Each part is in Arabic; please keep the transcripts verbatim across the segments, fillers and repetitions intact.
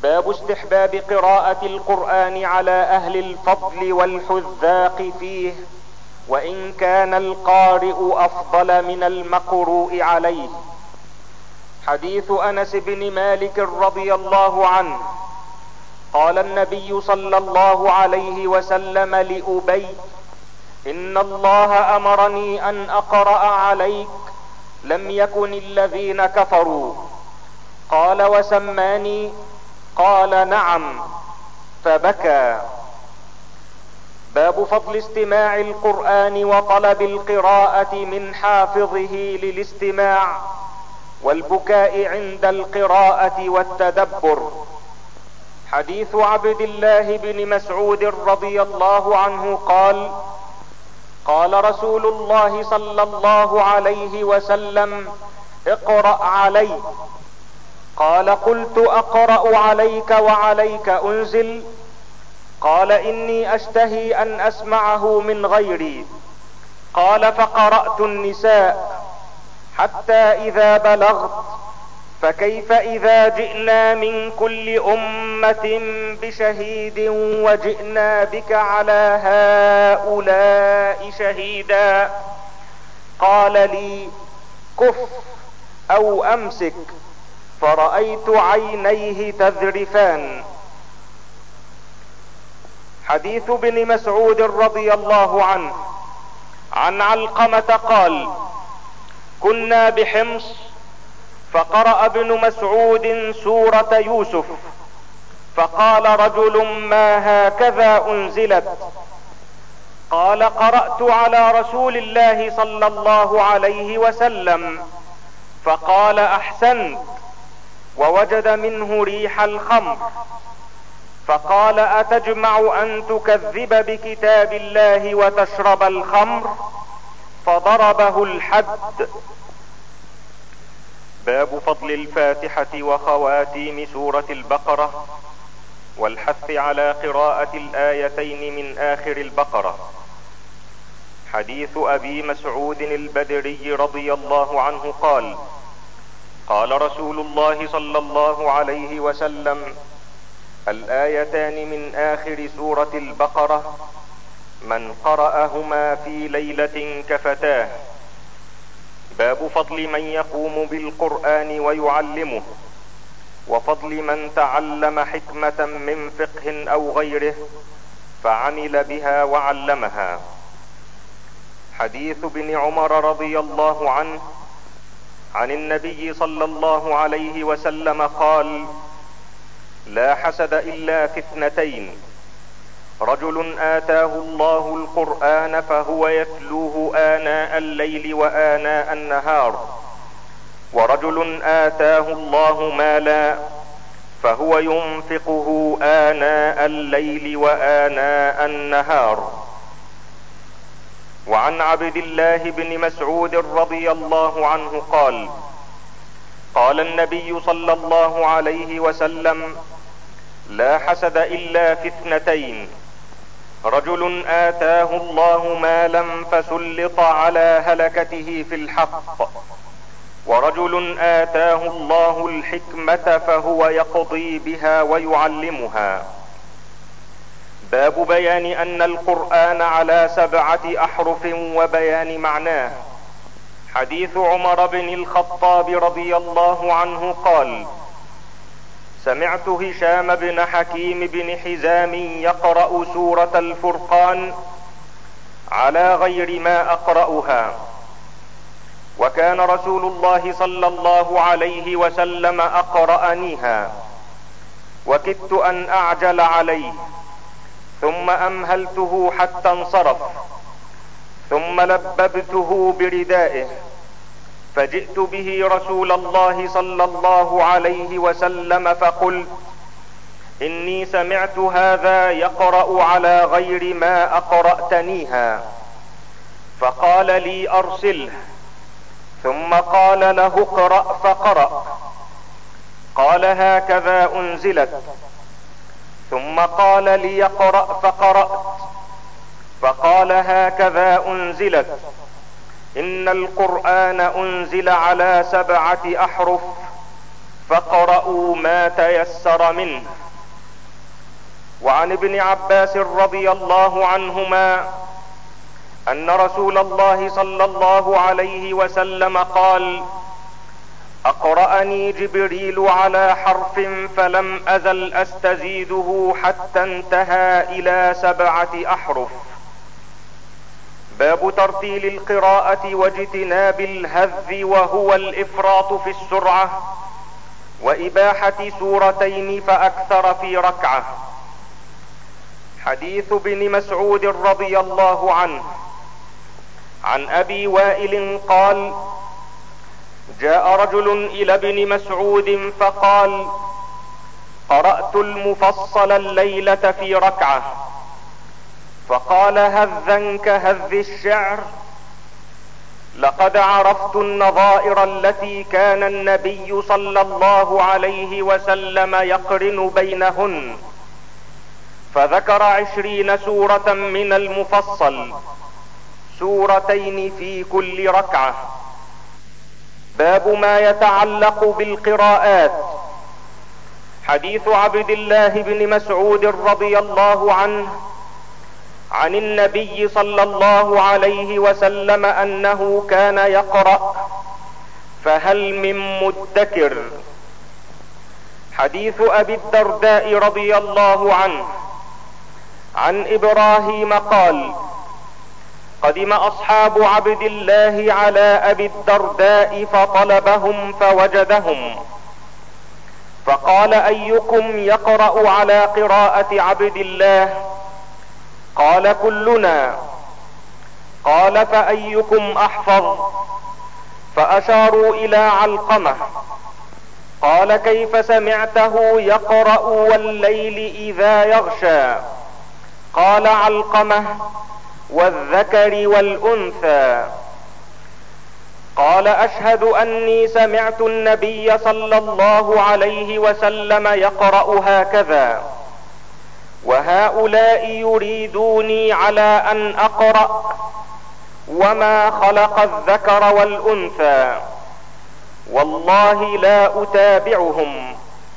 باب استحباب قراءة القرآن على اهل الفضل والحذاق فيه، وان كان القارئ افضل من المقروء عليه. حديث انس بن مالك رضي الله عنه قال النبي صلى الله عليه وسلم لأبي: ان الله امرني ان اقرأ عليك لم يكن الذين كفروا. قال: وسماني؟ قال: نعم. فبكى. باب فضل استماع القرآن وطلب القراءة من حافظه للاستماع، والبكاء عند القراءة والتدبر. حديث عبد الله بن مسعود رضي الله عنه قال: قال رسول الله صلى الله عليه وسلم: اقرأ علي. قال: قلت: اقرأ عليك وعليك انزل؟ قال: اني اشتهي ان اسمعه من غيري. قال: فقرأت النساء حتى اذا بلغت: فكيف اذا جئنا من كل امة بشهيد وجئنا بك على هؤلاء شهيدا؟ قال لي: كف او امسك. فرأيت عينيه تذرفان. حديث ابن مسعود رضي الله عنه عن علقمة قال: كنا بحمص فقرأ ابن مسعود سورة يوسف، فقال رجل: ما هكذا انزلت؟ قال: قرأت على رسول الله صلى الله عليه وسلم، فقال: احسنت. ووجد منه ريح الخمر، فقال: اتجمع ان تكذب بكتاب الله وتشرب الخمر؟ فضربه الحد. باب فضل الفاتحة وخواتيم سورة البقرة، والحث على قراءة الآيتين من آخر البقرة. حديث ابي مسعود البدري رضي الله عنه قال: قال رسول الله صلى الله عليه وسلم: الآيتان من آخر سورة البقرة من قرأهما في ليلة كفتاه. باب فضل من يقوم بالقرآن ويعلمه، وفضل من تعلم حكمة من فقه او غيره فعمل بها وعلمها. حديث ابن عمر رضي الله عنه عن النبي صلى الله عليه وسلم قال: لا حسد الا في اثنتين: رجل آتاه الله القرآن فهو يتلوه آناء الليل وآناء النهار، ورجل آتاه الله مالا فهو ينفقه آناء الليل وآناء النهار. وعن عبد الله بن مسعود رضي الله عنه قال: قال النبي صلى الله عليه وسلم: لا حسد الا في اثنتين: رجل آتاه الله مالا فسلط على هلكته في الحق، ورجل آتاه الله الحكمة فهو يقضي بها ويعلمها. باب بيان ان القرآن على سبعة احرف وبيان معناه. حديث عمر بن الخطاب رضي الله عنه قال: سمعت هشام بن حكيم بن حزام يقرأ سورة الفرقان على غير ما اقرأها، وكان رسول الله صلى الله عليه وسلم اقرأنيها، وكدت ان اعجل عليه، ثم امهلته حتى انصرف، ثم لببته بردائه، فجئت به رسول الله صلى الله عليه وسلم فقلت: اني سمعت هذا يقرأ على غير ما اقرأتنيها. فقال لي: ارسله. ثم قال له: اقرأ. فقرأ. قال: هكذا انزلت. ثم قال لي: اقرأ. فقرأت. فقال: هكذا انزلت. ان القرآن انزل على سبعة احرف: فاقرؤوا ما تيسر منه. وعن ابن عباس رضي الله عنهما ان رسول الله صلى الله عليه وسلم قال: اقرأني جبريل على حرف فلم ازل استزيده حتى انتهى الى سبعة احرف. باب ترتيل القراءة واجتناب الهذ وهو الافراط في السرعة، واباحة سورتين فاكثر في ركعة. حديث ابن مسعود رضي الله عنه عن ابي وائل قال: جاء رجل الى ابن مسعود فقال: قرأت المفصل الليلة في ركعة. فقال: هذا كهذ الشعر؟ لقد عرفت النظائر التي كان النبي صلى الله عليه وسلم يقرن بينهن، فذكر عشرين سورة من المفصل، سورتين في كل ركعة. باب ما يتعلق بالقراءات. حديث عبد الله بن مسعود رضي الله عنه عن النبي صلى الله عليه وسلم انه كان يقرأ: فهل من مدكر. حديث ابي الدرداء رضي الله عنه عن ابراهيم قال: قدم اصحاب عبد الله على ابي الدرداء فطلبهم فوجدهم، فقال: ايكم يقرأ على قراءة عبد الله؟ قال: كلنا. قال: فايكم احفظ؟ فاشاروا الى علقمة. قال: كيف سمعته يقرأ والليل اذا يغشى؟ قال علقمة: والذكر والانثى. قال: اشهد اني سمعت النبي صلى الله عليه وسلم يقرأ هكذا، وهؤلاء يريدوني على ان اقرأ: وما خلق الذكر والانثى، والله لا اتابعهم.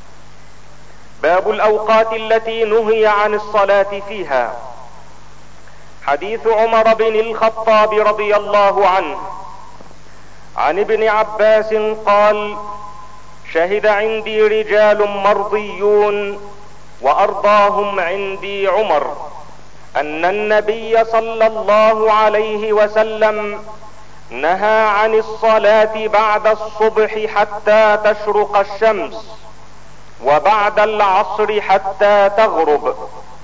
باب الاوقات التي نهي عن الصلاة فيها. حديث عمر بن الخطاب رضي الله عنه عن ابن عباس قال: شهد عندي رجال مرضيون وارضاهم عندي عمر ان النبي صلى الله عليه وسلم نهى عن الصلاة بعد الصبح حتى تشرق الشمس، وبعد العصر حتى تغرب.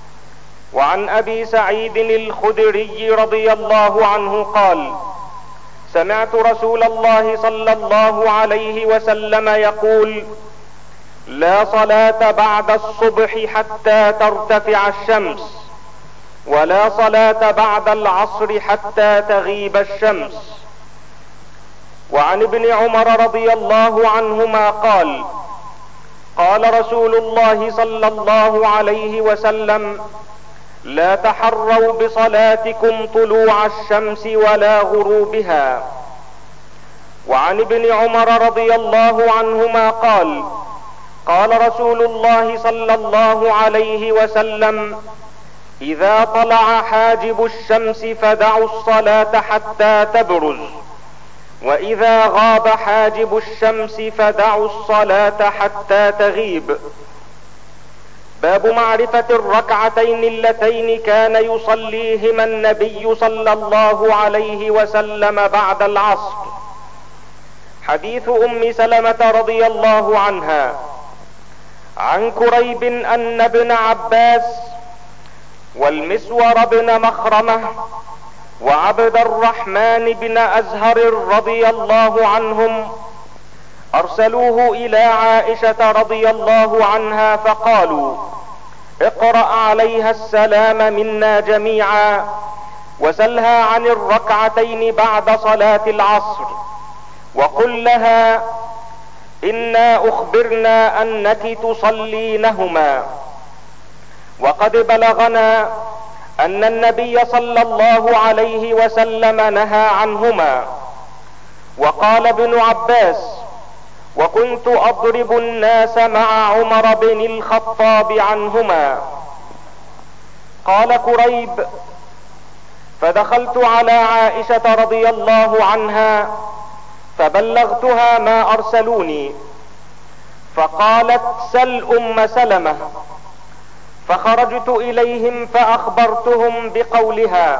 وعن ابي سعيد الخدري رضي الله عنه قال: سمعت رسول الله صلى الله عليه وسلم يقول: لا صلاة بعد الصبح حتى ترتفع الشمس، ولا صلاة بعد العصر حتى تغيب الشمس. وعن ابن عمر رضي الله عنهما قال: قال رسول الله صلى الله عليه وسلم: لا تحروا بصلاتكم طلوع الشمس ولا غروبها. وعن ابن عمر رضي الله عنهما قال: قال رسول الله صلى الله عليه وسلم: اذا طلع حاجب الشمس فدعوا الصلاة حتى تبرز، واذا غاب حاجب الشمس فدعوا الصلاة حتى تغيب. باب معرفة الركعتين اللتين كان يصليهما النبي صلى الله عليه وسلم بعد العصر. حديث ام سلمة رضي الله عنها عن كريب ان ابن عباس والمسور بن مخرمة وعبد الرحمن بن ازهر رضي الله عنهم ارسلوه الى عائشة رضي الله عنها فقالوا: اقرأ عليها السلام منا جميعا، وسلها عن الركعتين بعد صلاة العصر، وقل لها: انا اخبرنا انك تصلينهما، وقد بلغنا ان النبي صلى الله عليه وسلم نهى عنهما. وقال ابن عباس: وكنت اضرب الناس مع عمر بن الخطاب عنهما. قال كريب: فدخلت على عائشة رضي الله عنها فبلغتها ما ارسلوني، فقالت: سل ام سلمة. فخرجت اليهم فاخبرتهم بقولها،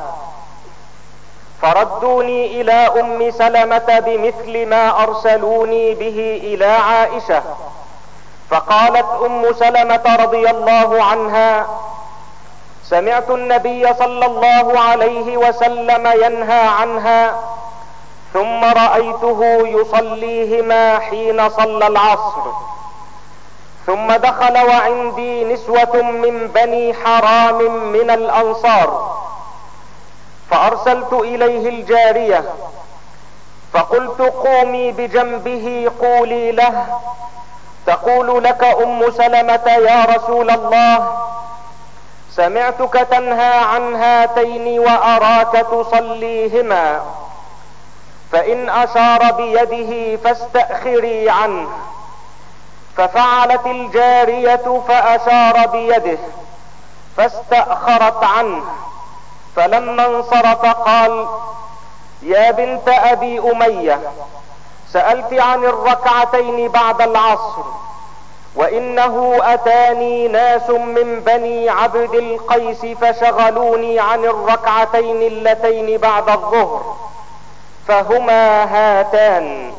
فردوني الى ام سلمة بمثل ما ارسلوني به الى عائشة. فقالت ام سلمة رضي الله عنها: سمعت النبي صلى الله عليه وسلم ينهى عنها، ثم رأيته يصليهما حين صلى العصر، ثم دخل وعندي نسوة من بني حرام من الانصار، فارسلت اليه الجارية فقلت: قومي بجنبه قولي له: تقول لك ام سلمة يا رسول الله، سمعتك تنهى عن هاتين واراك تصليهما، فان اشار بيده فاستأخري عنه. ففعلت الجارية فاشار بيده فاستأخرت عنه، فلما انصرف قال: يا بنت ابي امية، سألت عن الركعتين بعد العصر، وانه اتاني ناس من بني عبد القيس فشغلوني عن الركعتين اللتين بعد الظهر، فهما هاتان.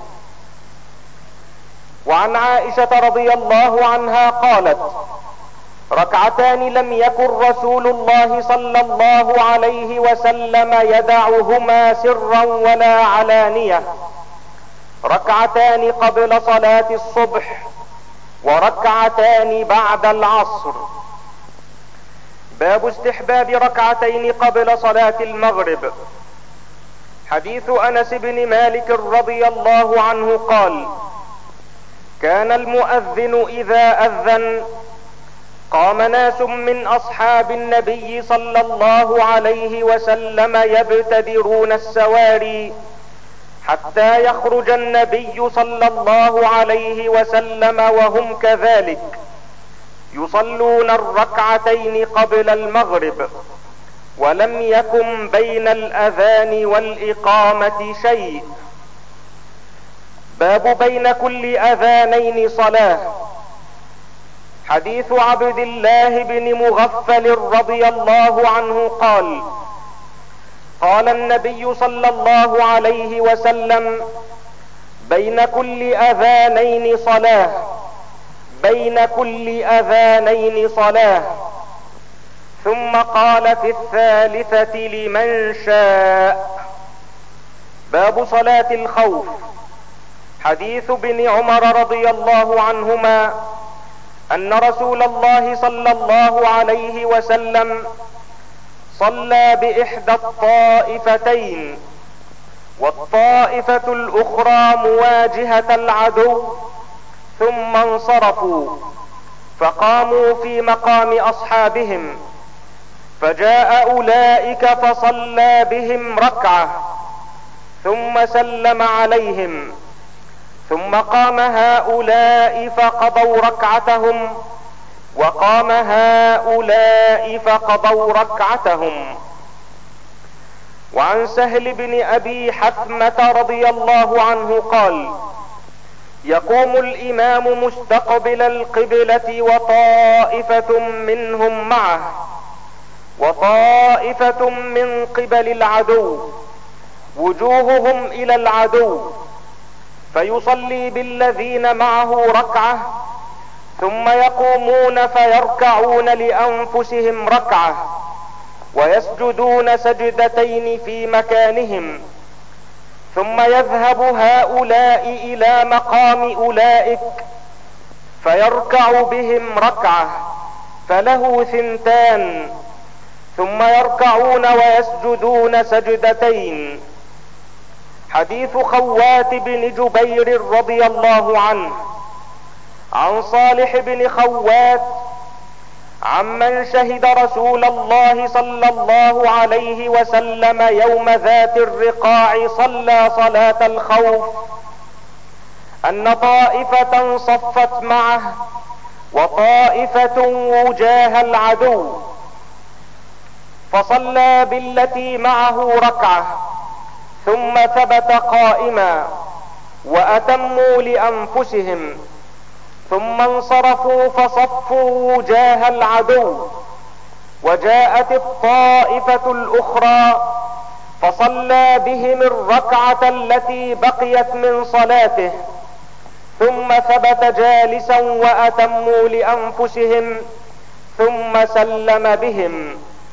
وعن عائشة رضي الله عنها قالت: ركعتان لم يكن رسول الله صلى الله عليه وسلم يدعهما سرا ولا علانية، ركعتان قبل صلاة الصبح وركعتان بعد العصر. باب استحباب ركعتين قبل صلاة المغرب. حديث انس بن مالك رضي الله عنه قال: كان المؤذن اذا اذن قام ناس من اصحاب النبي صلى الله عليه وسلم يبتدرون السواري حتى يخرج النبي صلى الله عليه وسلم وهم كذلك يصلون الركعتين قبل المغرب، ولم يكن بين الاذان والاقامة شيء. باب بين كل اذانين صلاة. حديث عبد الله بن مغفل رضي الله عنه قال: قال النبي صلى الله عليه وسلم: بين كل اذانين صلاة، بين كل اذانين صلاة. ثم قال في الثالثة: لمن شاء. باب صلاة الخوف. حديث ابن عمر رضي الله عنهما ان رسول الله صلى الله عليه وسلم صلى باحدى الطائفتين، والطائفة الاخرى مواجهة العدو، ثم انصرفوا فقاموا في مقام اصحابهم، فجاء اولئك فصلى بهم ركعة ثم سلم عليهم، ثم قام هؤلاء فقضوا ركعتهم، وقام هؤلاء فقضوا ركعتهم. وعن سهل بن ابي حثمة رضي الله عنه قال: يقوم الامام مستقبل القبلة وطائفة منهم معه، وطائفة من قبل العدو، وجوههم الى العدو، فيصلي بالذين معه ركعة، ثم يقومون فيركعون لانفسهم ركعة، ويسجدون سجدتين في مكانهم، ثم يذهب هؤلاء الى مقام اولئك فيركع بهم ركعة، فله ثنتان، ثم يركعون ويسجدون سجدتين. حديث خوات بن جبير رضي الله عنه عن صالح بن خوات عمن شهد رسول الله صلى الله عليه وسلم يوم ذات الرقاع صلى صلاة الخوف، ان طائفة صفت معه وطائفة وجاه العدو، فصلى بالتي معه ركعة ثم ثبت قائما واتموا لانفسهم، ثم انصرفوا فصفوا وجاه العدو، وجاءت الطائفة الاخرى فصلى بهم الركعة التي بقيت من صلاته، ثم ثبت جالسا واتموا لانفسهم ثم سلم بهم.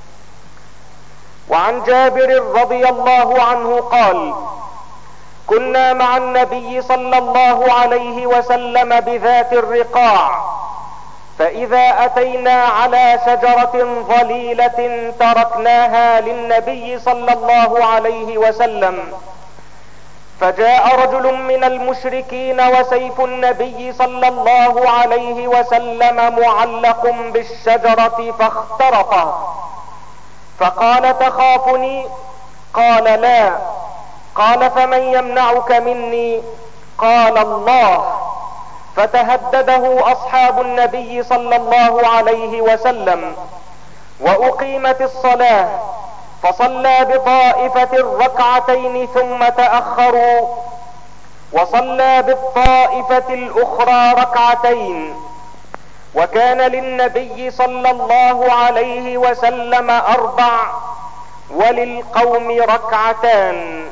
وعن جابر رضي الله عنه قال: كنا مع النبي صلى الله عليه وسلم بذات الرقاع، فاذا اتينا على شجرة ظليلة تركناها للنبي صلى الله عليه وسلم، فجاء رجل من المشركين وسيف النبي صلى الله عليه وسلم معلق بالشجرة فاخترقه، فقال: تخافني؟ قال: لا. قال: فمن يمنعك مني؟ قال: الله. فتهدده اصحاب النبي صلى الله عليه وسلم، واقيمت الصلاة، فصلى بطائفة الركعتين ثم تأخروا، وصلى بالطائفة الاخرى ركعتين، وكان للنبي صلى الله عليه وسلم اربع وللقوم ركعتان.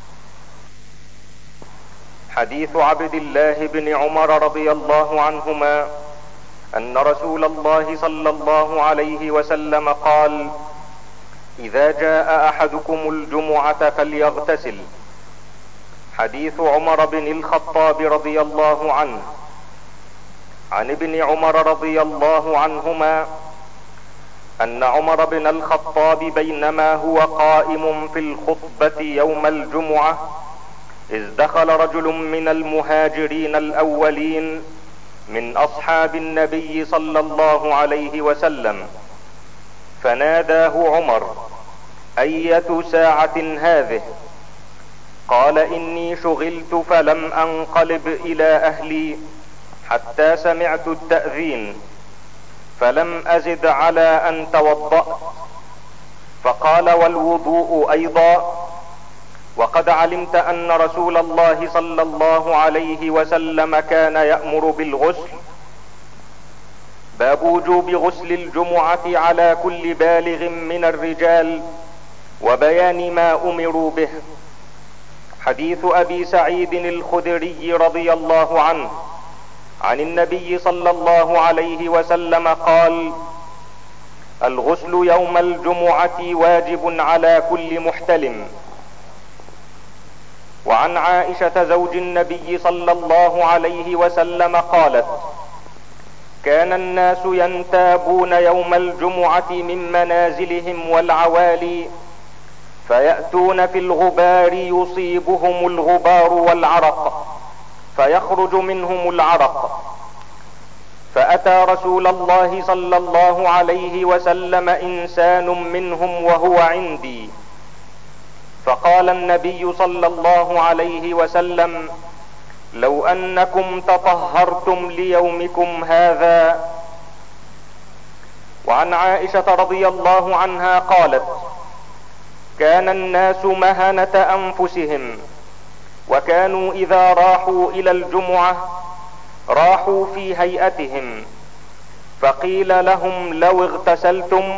حديث عبد الله بن عمر رضي الله عنهما ان رسول الله صلى الله عليه وسلم قال: اذا جاء احدكم الجمعة فليغتسل. حديث عمر بن الخطاب رضي الله عنه. عن ابن عمر رضي الله عنهما ان عمر بن الخطاب بينما هو قائم في الخطبة يوم الجمعة اذ دخل رجل من المهاجرين الاولين من اصحاب النبي صلى الله عليه وسلم، فناداه عمر: اية ساعة هذه؟ قال: اني شغلت فلم انقلب الى اهلي حتى سمعت التأذين، فلم ازد على ان توضأت. فقال: والوضوء ايضا؟ وقد علمت ان رسول الله صلى الله عليه وسلم كان يأمر بالغسل. باب وجوب غسل الجمعة على كل بالغ من الرجال وبيان ما امروا به. حديث ابي سعيد الخدري رضي الله عنه عن النبي صلى الله عليه وسلم قال: الغسل يوم الجمعة واجب على كل محتلم. وعن عائشة زوج النبي صلى الله عليه وسلم قالت: كان الناس ينتابون يوم الجمعة من منازلهم والعوالي، فيأتون في الغبار يصيبهم الغبار والعرق، فيخرج منهم العرق. فأتى رسول الله صلى الله عليه وسلم إنسان منهم وهو عندي، فقال النبي صلى الله عليه وسلم: لو انكم تطهرتم ليومكم هذا. وعن عائشة رضي الله عنها قالت: كان الناس مهنة انفسهم، وكانوا اذا راحوا الى الجمعة راحوا في هيئتهم، فقيل لهم: لو اغتسلتم.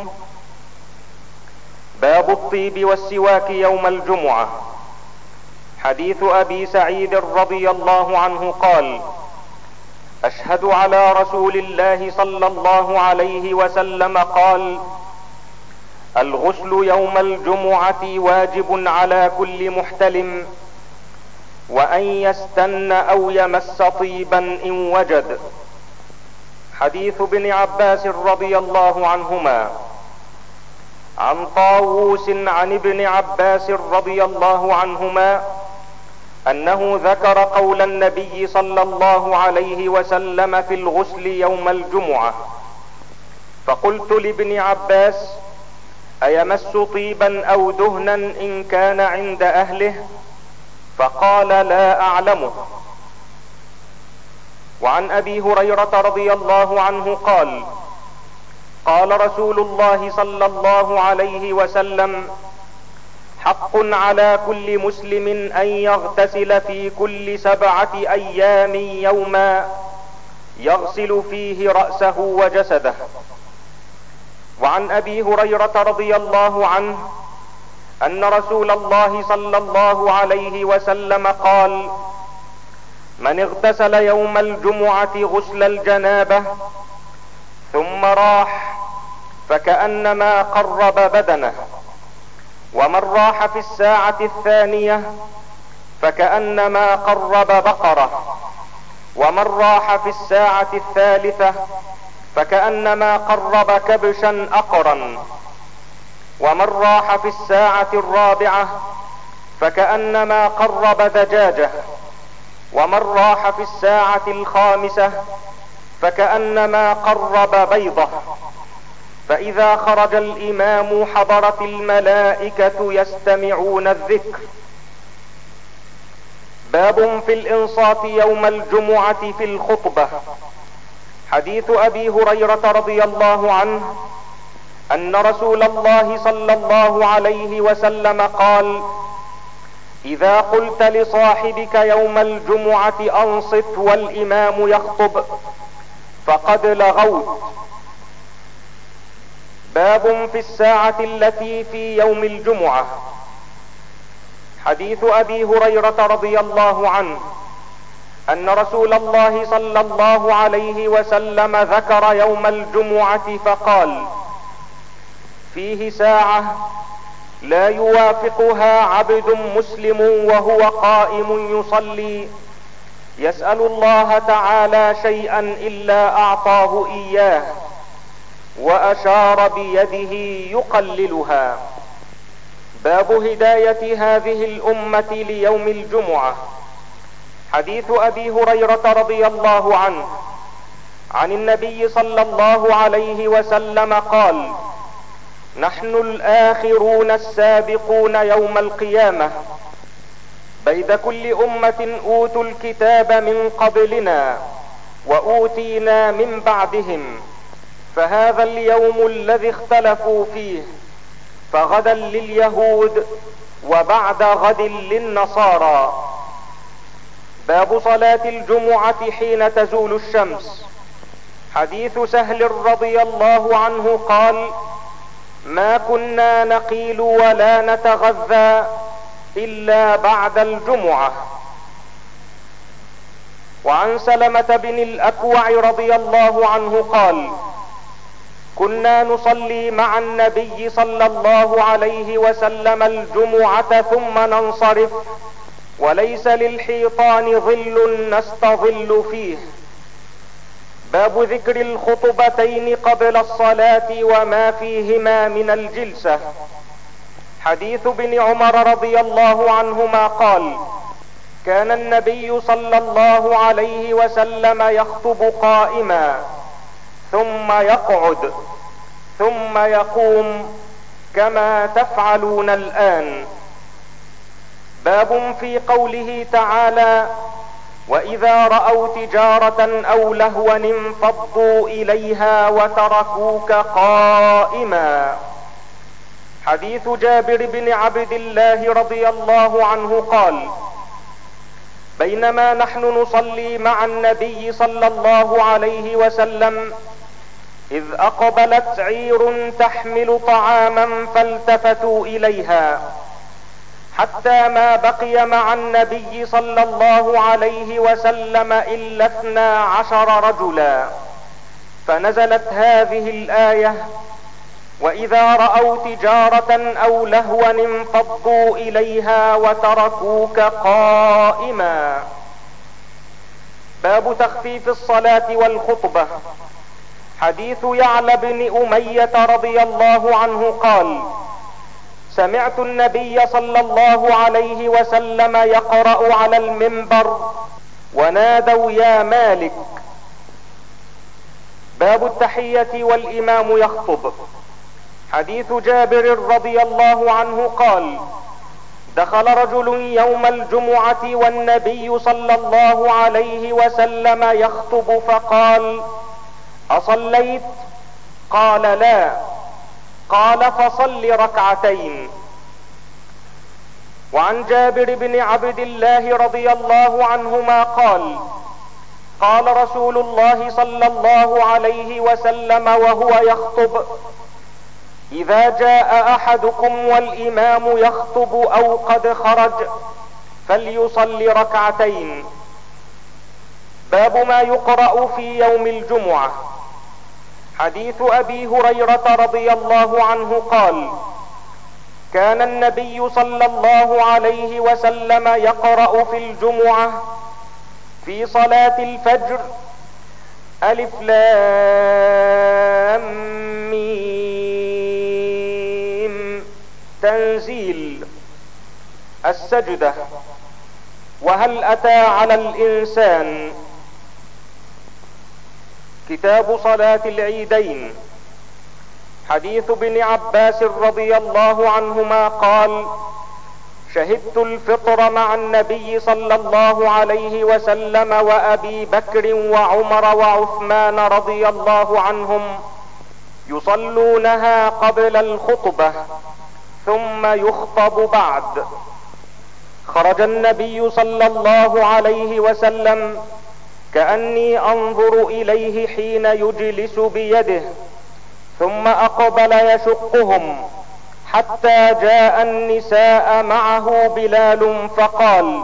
باب الطيب والسواك يوم الجمعة. حديث ابي سعيد رضي الله عنه قال: اشهد على رسول الله صلى الله عليه وسلم قال: الغسل يوم الجمعة واجب على كل محتلم، وان يستن او يمس طيبا ان وجد. حديث ابن عباس رضي الله عنهما. عن طاووس عن ابن عباس رضي الله عنهما انه ذكر قول النبي صلى الله عليه وسلم في الغسل يوم الجمعة، فقلت لابن عباس: ايمس طيبا او دهنا ان كان عند اهله؟ فقال: لا اعلمه. وعن ابي هريرة رضي الله عنه قال: قال رسول الله صلى الله عليه وسلم: حق على كل مسلم ان يغتسل في كل سبعة ايام يوما يغسل فيه رأسه وجسده. وعن ابي هريرة رضي الله عنه ان رسول الله صلى الله عليه وسلم قال: من اغتسل يوم الجمعة غسل الجنابة ثم راح فكأنما قرب بدنه، ومن راح في الساعة الثانية فكأنما قرب بقرة، ومن راح في الساعة الثالثة فكأنما قرب كبشا أقرا، ومن راح في الساعة الرابعة فكأنما قرب دجاجة، ومن راح في الساعة الخامسة فكأنما قرب بيضة. فإذا خرج الإمام حضرت الملائكة يستمعون الذكر. باب في الإنصات يوم الجمعة في الخطبة. حديث أبي هريرة رضي الله عنه أن رسول الله صلى الله عليه وسلم قال: إذا قلت لصاحبك يوم الجمعة أنصت والإمام يخطب فقد لغوت. باب في الساعة التي في يوم الجمعة. حديث أبي هريرة رضي الله عنه أن رسول الله صلى الله عليه وسلم ذكر يوم الجمعة فقال: فيه ساعة لا يوافقها عبد مسلم وهو قائم يصلي يسأل الله تعالى شيئا إلا أعطاه إياه، وأشار بيده يقللها. باب هداية هذه الأمة ليوم الجمعة. حديث أبي هريرة رضي الله عنه عن النبي صلى الله عليه وسلم قال: نحن الآخرون السابقون يوم القيامة، بيد كل أمة أوتوا الكتاب من قبلنا وأوتينا من بعدهم، فهذا اليوم الذي اختلفوا فيه، فغدا لليهود وبعد غد للنصارى. باب صلاة الجمعة حين تزول الشمس. حديث سهل رضي الله عنه قال: ما كنا نقيل ولا نتغذى إلا بعد الجمعة. وعن سلمة بن الأكوع رضي الله عنه قال: كنا نصلي مع النبي صلى الله عليه وسلم الجمعة ثم ننصرف، وليس للحيطان ظل نستظل فيه. باب ذكر الخطبتين قبل الصلاة وما فيهما من الجلسة. حديث ابن عمر رضي الله عنهما قال: كان النبي صلى الله عليه وسلم يخطب قائما ثم يقعد ثم يقوم كما تفعلون الآن. باب في قوله تعالى: وإذا رأوا تجارة أو لهوا انفضوا إليها وتركوك قائما. حديث جابر بن عبد الله رضي الله عنه قال: بينما نحن نصلي مع النبي صلى الله عليه وسلم إذ أقبلت عير تحمل طعاما فالتفتوا إليها، حتى ما بقي مع النبي صلى الله عليه وسلم إلا اثنا عشر رجلا، فنزلت هذه الآية: وإذا رأوا تجارة أو لهوا انفضوا إليها وتركوك قائما. باب تخفيف الصلاة والخطبة. حديث يعلى بن أمية رضي الله عنه قال: سمعت النبي صلى الله عليه وسلم يقرأ على المنبر: ونادوا يا مالك. باب التحية والإمام يخطب. حديث جابر رضي الله عنه قال: دخل رجل يوم الجمعة والنبي صلى الله عليه وسلم يخطب فقال: اصليت؟ قال: لا. قال: فصل ركعتين. وعن جابر بن عبد الله رضي الله عنهما قال: قال رسول الله صلى الله عليه وسلم وهو يخطب: اذا جاء احدكم والامام يخطب او قد خرج فليصل ركعتين. باب ما يقرأ في يوم الجمعة. حديث ابي هريرة رضي الله عنه قال: كان النبي صلى الله عليه وسلم يقرأ في الجمعة في صلاة الفجر: الف لام ميم تنزيل، السجدة، وهل اتى على الانسان. كتاب صلاة العيدين. حديث ابن عباس رضي الله عنهما قال: شهدت الفطر مع النبي صلى الله عليه وسلم وابي بكر وعمر وعثمان رضي الله عنهم يصلونها قبل الخطبة ثم يخطب بعد. خرج النبي صلى الله عليه وسلم كأني انظر اليه حين يجلس بيده، ثم اقبل يشقهم حتى جاء النساء معه بلال فقال: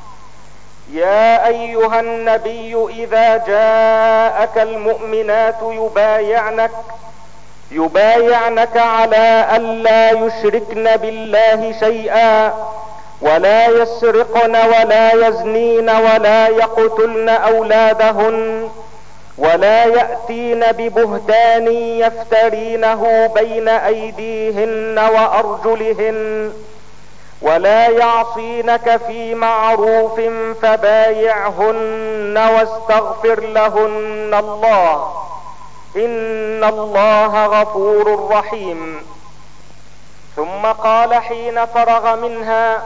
يا ايها النبي اذا جاءك المؤمنات يبايعنك يبايعنك على الا يشركن بالله شيئا ولا يسرقن ولا يزنين ولا يقتلن اولادهن ولا يأتين ببهتان يفترينه بين ايديهن وارجلهن ولا يعصينك في معروف فبايعهن واستغفر لهن الله ان الله غفور رحيم. ثم قال حين فرغ منها: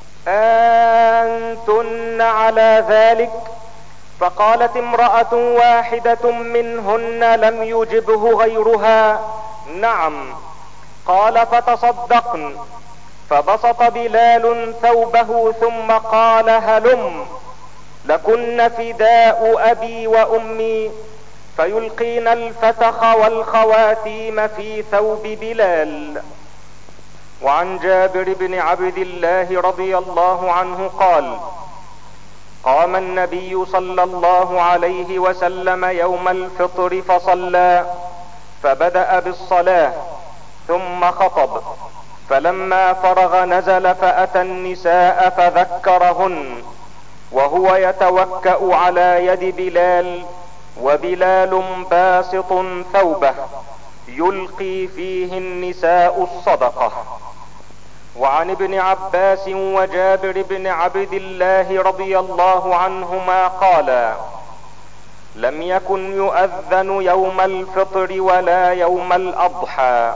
أنتن على ذلك؟ فقالت امرأة واحدة منهن لم يجبه غيرها: نعم. قال: فتصدقن. فبسط بلال ثوبه ثم قال: هلم لكن فداء ابي وامي، فيلقين الفتخ والخواتيم في ثوب بلال. وعن جابر بن عبد الله رضي الله عنه قال: قام النبي صلى الله عليه وسلم يوم الفطر فصلى، فبدأ بالصلاة ثم خطب، فلما فرغ نزل فأتى النساء فذكرهن وهو يتوكأ على يد بلال، وبلال باسط ثوبه يلقي فيه النساء الصدقة. وعن ابن عباس وجابر بن عبد الله رضي الله عنهما قالا: لم يكن يؤذن يوم الفطر ولا يوم الاضحى.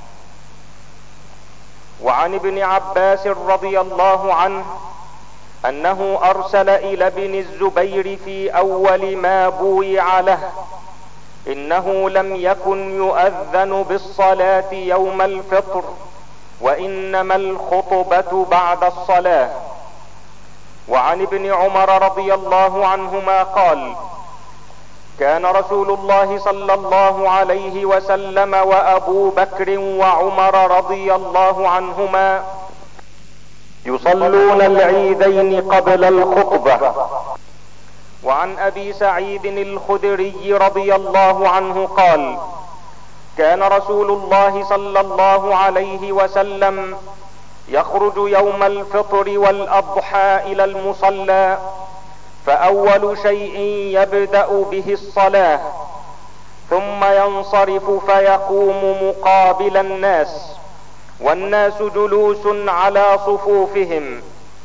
وعن ابن عباس رضي الله عنه انه ارسل الى ابن الزبير في اول ما بويع له: انه لم يكن يؤذن بالصلاة يوم الفطر، وانما الخطبة بعد الصلاة. وعن ابن عمر رضي الله عنهما قال: كان رسول الله صلى الله عليه وسلم وابو بكر وعمر رضي الله عنهما يصلون العيدين قبل الخطبة. وعن ابي سعيد الخدري رضي الله عنه قال: كان رسول الله صلى الله عليه وسلم يخرج يوم الفطر والاضحى الى المصلى، فاول شيء يبدأ به الصلاة، ثم ينصرف فيقوم مقابل الناس، والناس جلوس على صفوفهم،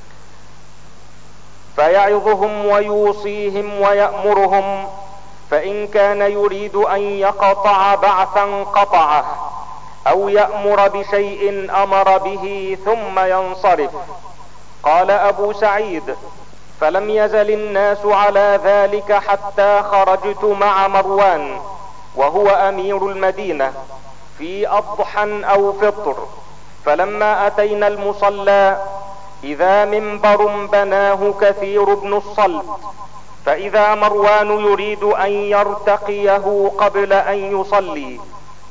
فيعظهم ويوصيهم ويأمرهم، فإن كان يريد أن يقطع بعثا قطعه، أو يأمر بشيء أمر به ثم ينصرف. قال ابو سعيد: فلم يزل الناس على ذلك حتى خرجت مع مروان وهو امير المدينة في اضحى او فطر، فلما اتينا المصلى اذا منبر بناه كثير بن الصلت، فاذا مروان يريد ان يرتقيه قبل ان يصلي،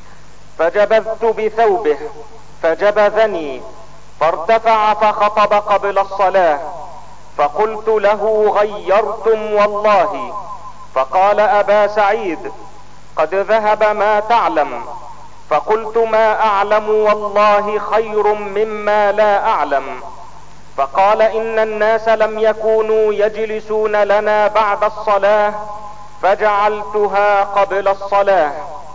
فجبذت بثوبه فجبذني، فارتفع فخطب قبل الصلاة، فقلت له: غيرتم والله. فقال: ابا سعيد قد ذهب ما تعلم. فقلت: ما اعلم والله خير مما لا اعلم. فقال: ان الناس لم يكونوا يجلسون لنا بعد الصلاة فجعلتها قبل الصلاة.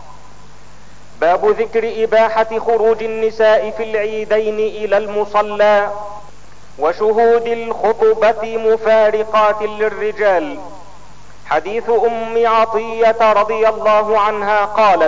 باب ذكر اباحة خروج النساء في العيدين الى المصلى وشهود الخطبة مفارقات للرجال. حديث ام عطية رضي الله عنها قالت: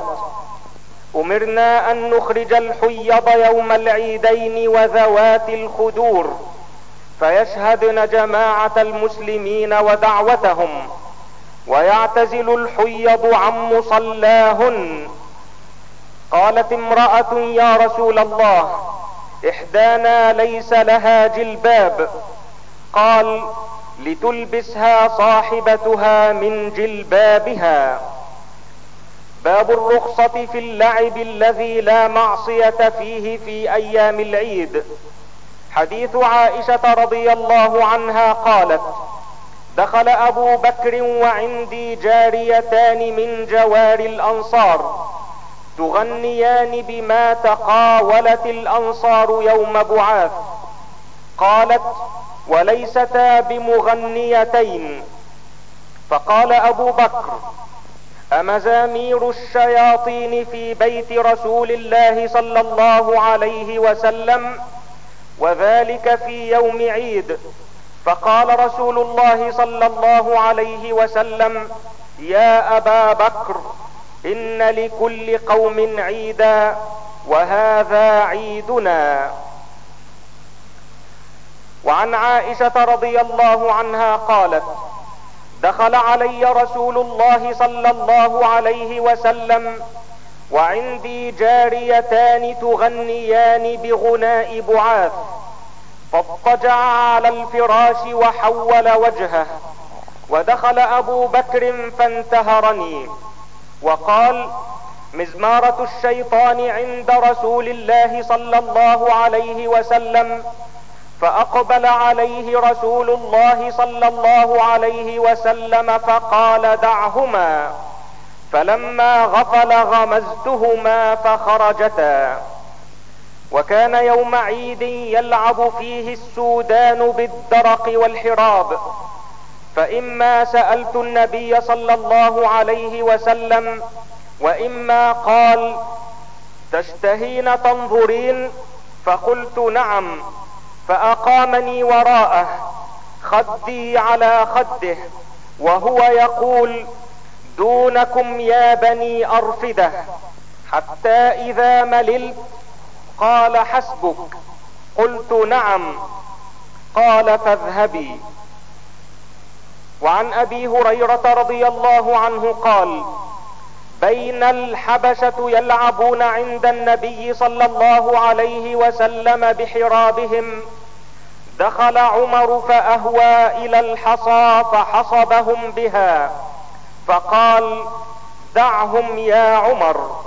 امرنا ان نخرج الحيض يوم العيدين وذوات الخدور فيشهدن جماعة المسلمين ودعوتهم، ويعتزل الحيض عن مصلاهن. قالت امرأة: يا رسول الله، احدانا ليس لها جلباب. قال: لتلبسها صاحبتها من جلبابها. باب الرخصة في اللعب الذي لا معصية فيه في ايام العيد. حديث عائشة رضي الله عنها قالت: دخل ابو بكر وعندي جاريتان من جوار الانصار تغنيان بما تقاولت الانصار يوم بعاث. قالت: وليستا بمغنيتين. فقال ابو بكر: امزامير الشياطين في بيت رسول الله صلى الله عليه وسلم وذلك في يوم عيد؟ فقال رسول الله صلى الله عليه وسلم: يا ابا بكر، ان لكل قوم عيدا وهذا عيدنا. وعن عائشة رضي الله عنها قالت: دخل علي رسول الله صلى الله عليه وسلم وعندي جاريتان تغنيان بغناء بعاث، فاضطجع على الفراش وحول وجهه، ودخل ابو بكر فانتهرني وقال: مزمارة الشيطان عند رسول الله صلى الله عليه وسلم. فاقبل عليه رسول الله صلى الله عليه وسلم فقال: دعهما. فلما غفل غمزتهما فخرجتا. وكان يوم عيد يلعب فيه السودان بالدرق والحراب، فاما سألت النبي صلى الله عليه وسلم واما قال: تشتهين تنظرين؟ فقلت: نعم. فاقامني وراءه خدي على خده وهو يقول: دونكم يا بني ارفدة، حتى اذا مللت قال: حسبك. قلت: نعم. قال: فاذهبي. وعن ابي هريرة رضي الله عنه قال: بين الحبشة يلعبون عند النبي صلى الله عليه وسلم بحرابهم، دخل عمر فاهوى الى الحصى فحصبهم بها، فقال: دعهم يا عمر.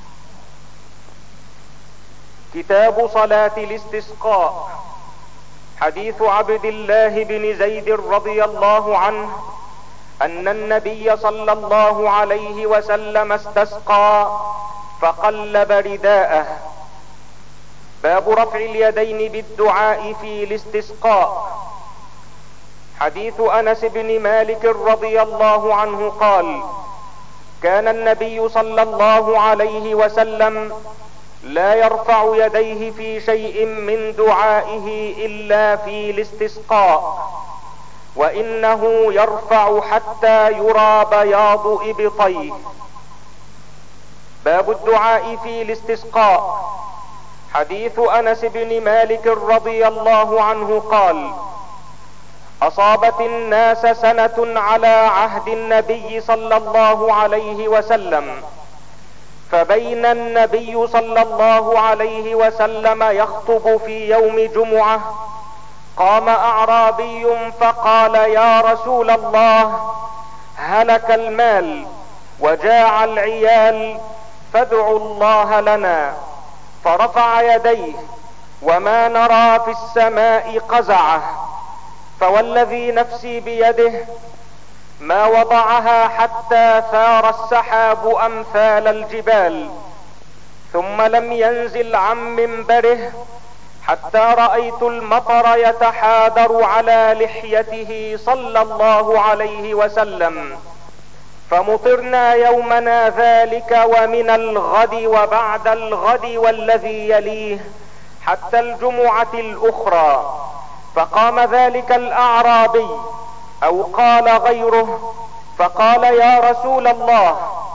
كتاب صلاة الاستسقاء. حديث عبد الله بن زيد رضي الله عنه ان النبي صلى الله عليه وسلم استسقى فقلب رداءه. باب رفع اليدين بالدعاء في الاستسقاء. حديث انس بن مالك رضي الله عنه قال: كان النبي صلى الله عليه وسلم لا يرفع يديه في شيء من دعائه الا في الاستسقاء، وانه يرفع حتى يرى بياض ابطيه. باب الدعاء في الاستسقاء. حديث انس بن مالك رضي الله عنه قال: اصابت الناس سنة على عهد النبي صلى الله عليه وسلم، فبين النبي صلى الله عليه وسلم يخطب في يوم جمعة، قام اعرابي فقال: يا رسول الله، هلك المال وجاع العيال، فادعوا الله لنا. فرفع يديه وما نرى في السماء قزعه، فوالذي نفسي بيده ما وضعها حتى ثار السحاب امثال الجبال، ثم لم ينزل عن منبره حتى رأيت المطر يتحادر على لحيته صلى الله عليه وسلم، فمطرنا يومنا ذلك ومن الغد وبعد الغد والذي يليه حتى الجمعة الاخرى. فقام ذلك الاعرابي او قال غيره فقال: يا رسول الله،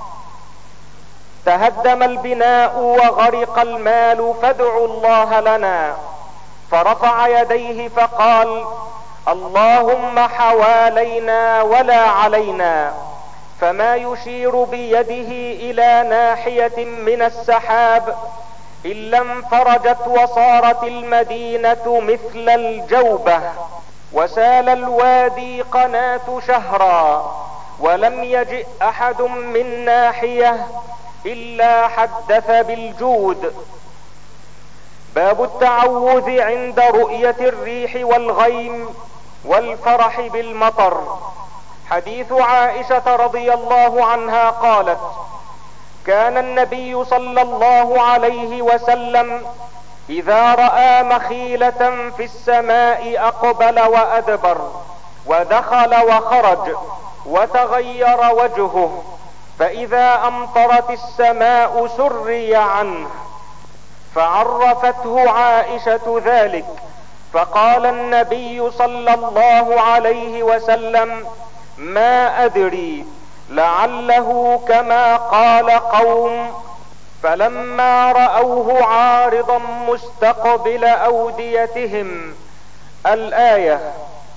تهدم البناء وغرق المال، فادعوا الله لنا. فرفع يديه فقال: اللهم حوالينا ولا علينا. فما يشير بيده الى ناحية من السحاب الا انفرجت وصارت المدينة مثل الجوبة، وسال الوادي قناة شهرا، ولم يجئ احد من ناحية الا حدث بالجود. باب التعوذ عند رؤية الريح والغيم والفرح بالمطر. حديث عائشة رضي الله عنها قالت: كان النبي صلى الله عليه وسلم اذا رأى مخيلة في السماء اقبل وادبر، ودخل وخرج، وتغير وجهه، فاذا امطرت السماء سري عنه. فعرفته عائشة ذلك، فقال النبي صلى الله عليه وسلم: ما ادري، لعله كما قال قوم. فلما رأوه عارضا مستقبل اوديتهم. الآية.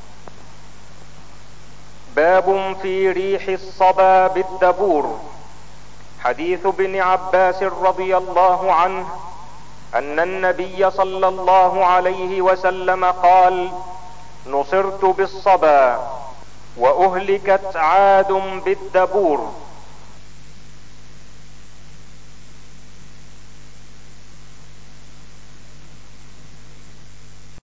باب في ريح الصبا بالدبور. حديث ابن عباس رضي الله عنه ان النبي صلى الله عليه وسلم قال: نصرت بالصبا واهلكت عاد بالدبور.